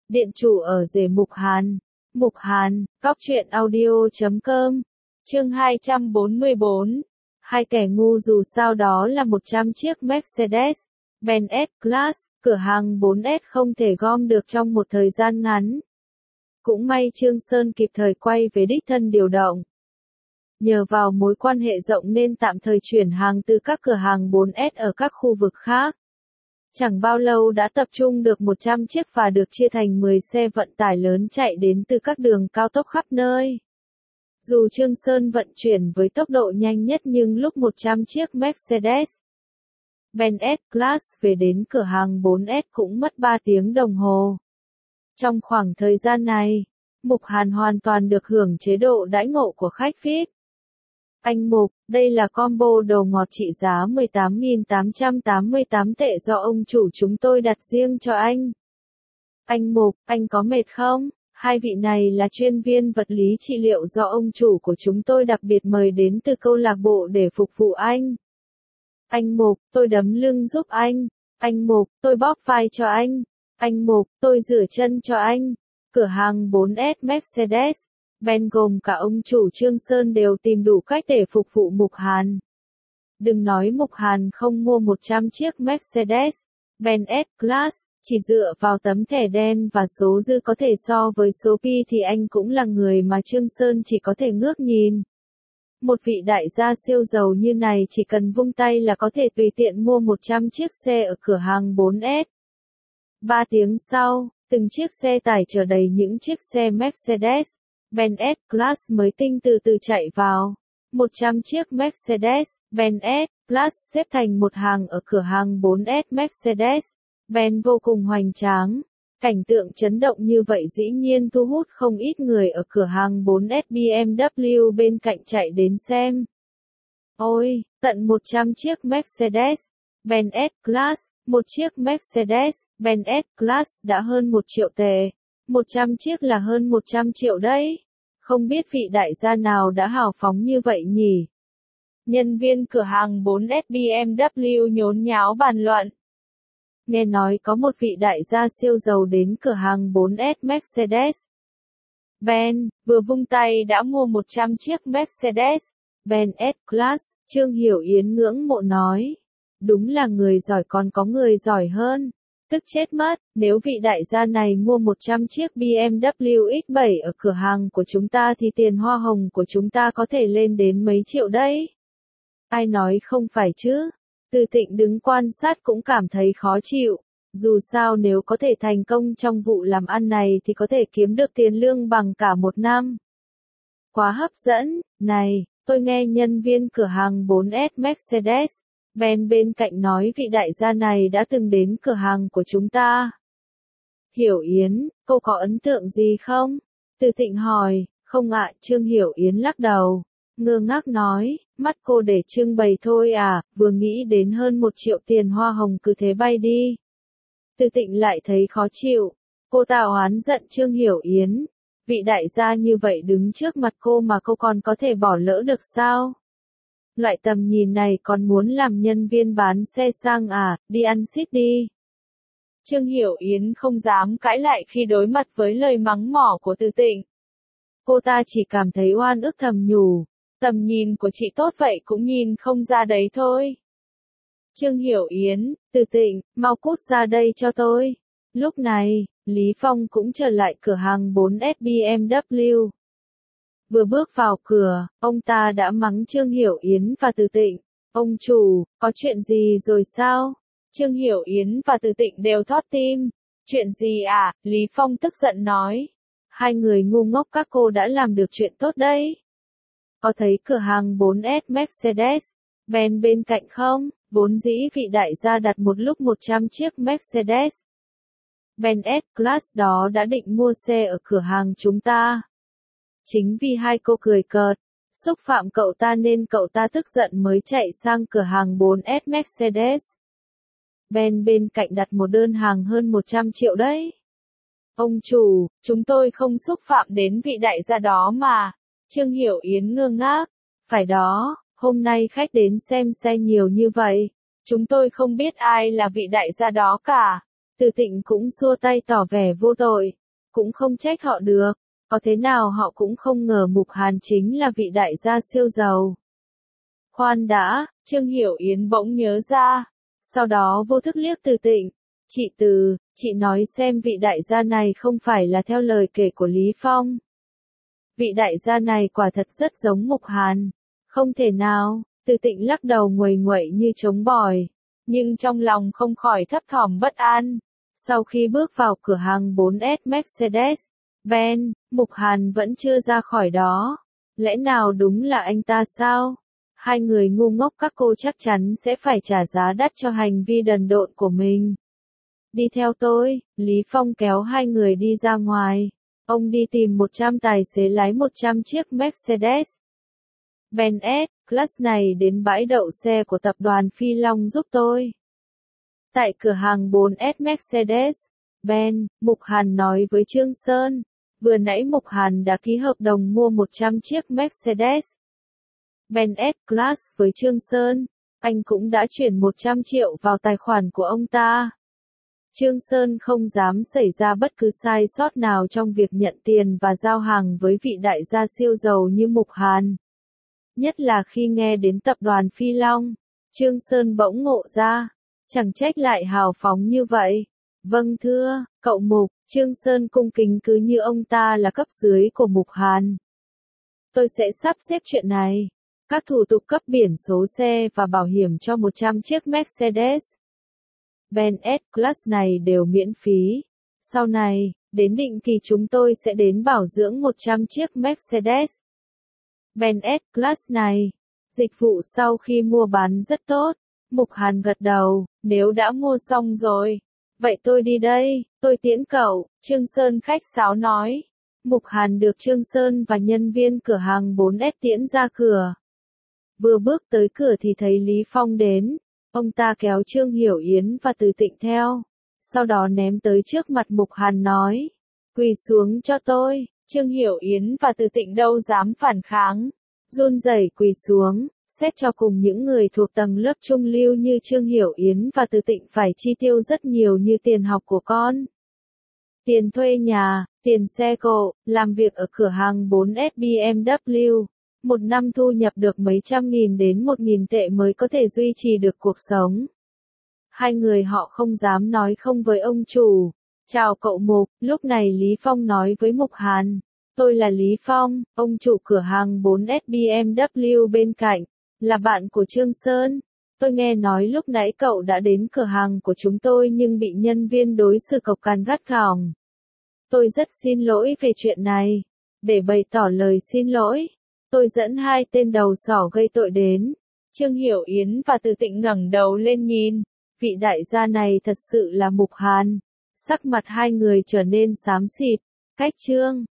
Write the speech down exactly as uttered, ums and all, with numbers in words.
Điện chủ ở rể Mục Hàn. Mục Hàn, Cóc truyện audio chấm com. Chương hai trăm bốn mươi bốn. Hai kẻ ngu dù sao đó là một trăm chiếc Mercedes-Benz S-Class, cửa hàng bốn S không thể gom được trong một thời gian ngắn. Cũng may Trương Sơn kịp thời quay về đích thân điều động. Nhờ vào mối quan hệ rộng nên tạm thời chuyển hàng từ các cửa hàng bốn S ở các khu vực khác. Chẳng bao lâu đã tập trung được một trăm chiếc và được chia thành mười xe vận tải lớn chạy đến từ các đường cao tốc khắp nơi. Dù Trương Sơn vận chuyển với tốc độ nhanh nhất nhưng lúc một trăm chiếc Mercedes-Benz S-Class về đến cửa hàng bốn S cũng mất ba tiếng đồng hồ. Trong khoảng thời gian này, Mục Hàn hoàn toàn được hưởng chế độ đãi ngộ của khách vi ai pi. Anh Mục, đây là combo đồ ngọt trị giá mười tám nghìn tám trăm tám mươi tám tệ do ông chủ chúng tôi đặt riêng cho anh. Anh Mục, anh có mệt không? Hai vị này là chuyên viên vật lý trị liệu do ông chủ của chúng tôi đặc biệt mời đến từ câu lạc bộ để phục vụ anh. Anh Mục, tôi đấm lưng giúp anh. Anh Mục, tôi bóp vai cho anh. Anh Mục, tôi rửa chân cho anh. Cửa hàng bốn S Mercedes Benz gồm cả ông chủ Trương Sơn đều tìm đủ cách để phục vụ Mục Hàn. Đừng nói Mục Hàn không mua một trăm chiếc Mercedes-Benz S-Class, chỉ dựa vào tấm thẻ đen và số dư có thể so với số pi thì anh cũng là người mà Trương Sơn chỉ có thể ngước nhìn. Một vị đại gia siêu giàu như này chỉ cần vung tay là có thể tùy tiện mua một trăm chiếc xe ở cửa hàng bốn S. Ba tiếng sau, từng chiếc xe tải chở đầy những chiếc xe Mercedes Benz S-Class mới tinh từ từ chạy vào. một trăm chiếc Mercedes-Benz S-Class xếp thành một hàng ở cửa hàng bốn S Mercedes-Benz vô cùng hoành tráng. Cảnh tượng chấn động như vậy dĩ nhiên thu hút không ít người ở cửa hàng bốn S B M W bên cạnh chạy đến xem. Ôi, tận một trăm chiếc Mercedes-Benz S-Class, một chiếc Mercedes-Benz S-Class đã hơn một triệu tệ. một trăm chiếc là hơn một trăm triệu đấy. Không biết vị đại gia nào đã hào phóng như vậy nhỉ? Nhân viên cửa hàng bốn S B M W nhốn nháo bàn luận. Nghe nói có một vị đại gia siêu giàu đến cửa hàng bốn S Mercedes Benz, vừa vung tay đã mua một trăm chiếc Mercedes Benz S-Class, Trương Hiểu Yến ngưỡng mộ nói. Đúng là người giỏi còn có người giỏi hơn. Tức chết mất, nếu vị đại gia này mua một trăm chiếc B M W X bảy ở cửa hàng của chúng ta thì tiền hoa hồng của chúng ta có thể lên đến mấy triệu đấy. Ai nói không phải chứ? Từ Tịnh đứng quan sát cũng cảm thấy khó chịu. Dù sao nếu có thể thành công trong vụ làm ăn này thì có thể kiếm được tiền lương bằng cả một năm. Quá hấp dẫn, này, tôi nghe nhân viên cửa hàng bốn S Mercedes Benz bên cạnh nói vị đại gia này đã từng đến cửa hàng của chúng ta. Hiểu Yến, cô có ấn tượng gì không? Từ Tịnh hỏi. Không ạ, Trương Hiểu Yến lắc đầu. Ngơ ngác nói, mắt cô để trưng bày thôi à, vừa nghĩ đến hơn một triệu tiền hoa hồng cứ thế bay đi. Từ Tịnh lại thấy khó chịu. Cô ta oán giận Trương Hiểu Yến. Vị đại gia như vậy đứng trước mặt cô mà cô còn có thể bỏ lỡ được sao? Loại tầm nhìn này còn muốn làm nhân viên bán xe sang à, đi ăn xít đi. Trương Hiểu Yến không dám cãi lại khi đối mặt với lời mắng mỏ của Từ Tịnh. Cô ta chỉ cảm thấy oan ức thầm nhủ, tầm nhìn của chị tốt vậy cũng nhìn không ra đấy thôi. Trương Hiểu Yến, Từ Tịnh, mau cút ra đây cho tôi. Lúc này, Lý Phong cũng trở lại cửa hàng bốn S B M W. Vừa bước vào cửa, ông ta đã mắng Trương Hiểu Yến và Từ Tịnh. Ông chủ, có chuyện gì rồi sao? Trương Hiểu Yến và Từ Tịnh đều thót tim. Chuyện gì à? Lý Phong tức giận nói. Hai người ngu ngốc các cô đã làm được chuyện tốt đấy. Có thấy cửa hàng bốn S Mercedes Benz bên cạnh không? Vốn dĩ vị đại gia đặt một lúc một trăm chiếc Mercedes Benz S-Class đó đã định mua xe ở cửa hàng chúng ta. Chính vì hai cô cười cợt, xúc phạm cậu ta nên cậu ta tức giận mới chạy sang cửa hàng bốn S Mercedes Benz bên cạnh đặt một đơn hàng hơn một trăm triệu đấy. Ông chủ, chúng tôi không xúc phạm đến vị đại gia đó mà. Trương Hiểu Yến ngơ ngác. Phải đó, hôm nay khách đến xem xe nhiều như vậy. Chúng tôi không biết ai là vị đại gia đó cả. Từ Tịnh cũng xua tay tỏ vẻ vô tội. cũng không trách họ được. Có thế nào họ cũng không ngờ Mục Hàn chính là vị đại gia siêu giàu. Khoan đã, Trương Hiểu Yến bỗng nhớ ra. Sau đó vô thức liếc Từ Tịnh. Chị Từ, chị nói xem vị đại gia này không phải là theo lời kể của Lý Phong. Vị đại gia này quả thật rất giống Mục Hàn. Không thể nào, Từ Tịnh lắc đầu nguầy nguậy như trống bòi. Nhưng trong lòng không khỏi thấp thỏm bất an. Sau khi bước vào cửa hàng bốn S Mercedes-Benz, Mục Hàn vẫn chưa ra khỏi đó. Lẽ nào đúng là anh ta sao? Hai người ngu ngốc các cô chắc chắn sẽ phải trả giá đắt cho hành vi đần độn của mình. Đi theo tôi, Lý Phong kéo hai người đi ra ngoài. Ông đi tìm một trăm tài xế lái một trăm chiếc Mercedes Benz S-Class này đến bãi đậu xe của tập đoàn Phi Long giúp tôi. Tại cửa hàng bốn S Mercedes Benz, Mục Hàn nói với Trương Sơn. Vừa nãy Mục Hàn đã ký hợp đồng mua một trăm chiếc Mercedes Benz S-Class với Trương Sơn. Anh cũng đã chuyển một trăm triệu vào tài khoản của ông ta. Trương Sơn không dám xảy ra bất cứ sai sót nào trong việc nhận tiền và giao hàng với vị đại gia siêu giàu như Mục Hàn. Nhất là khi nghe đến tập đoàn Phi Long, Trương Sơn bỗng ngộ ra, chẳng trách lại hào phóng như vậy. Vâng thưa, cậu Mục, Trương Sơn cung kính cứ như ông ta là cấp dưới của Mục Hàn. Tôi sẽ sắp xếp chuyện này. Các thủ tục cấp biển số xe và bảo hiểm cho một trăm chiếc Mercedes Benz S-Class này đều miễn phí. Sau này, đến định kỳ chúng tôi sẽ đến bảo dưỡng một trăm chiếc Mercedes Benz S-Class này. Dịch vụ sau khi mua bán rất tốt. Mục Hàn gật đầu, nếu đã mua xong rồi. Vậy tôi đi đây, tôi tiễn cậu, Trương Sơn khách sáo nói. Mục Hàn được Trương Sơn và nhân viên cửa hàng bốn S tiễn ra cửa. Vừa bước tới cửa thì thấy Lý Phong đến. Ông ta kéo Trương Hiểu Yến và Từ Tịnh theo. Sau đó ném tới trước mặt Mục Hàn nói. Quỳ xuống cho tôi. Trương Hiểu Yến và Từ Tịnh đâu dám phản kháng. Run rẩy quỳ xuống. Xét cho cùng những người thuộc tầng lớp trung lưu như Trương Hiểu Yến và Từ Tịnh phải chi tiêu rất nhiều như tiền học của con, tiền thuê nhà, tiền xe cộ, làm việc ở cửa hàng bốn S B M W. Một năm thu nhập được mấy trăm nghìn đến một nghìn tệ mới có thể duy trì được cuộc sống. Hai người họ không dám nói không với ông chủ. Chào cậu Mục, lúc này Lý Phong nói với Mục Hàn. Tôi là Lý Phong, ông chủ cửa hàng bốn S B M W bên cạnh, là bạn của Trương Sơn. Tôi nghe nói lúc nãy cậu đã đến cửa hàng của chúng tôi nhưng bị nhân viên đối xử cộc cằn gắt gỏng. Tôi rất xin lỗi về chuyện này. Để bày tỏ lời xin lỗi, tôi dẫn hai tên đầu sỏ gây tội đến. Trương Hiểu Yến và Từ Tịnh ngẩng đầu lên nhìn. Vị đại gia này thật sự là Mục Hàn. Sắc mặt hai người trở nên xám xịt. Cách Trương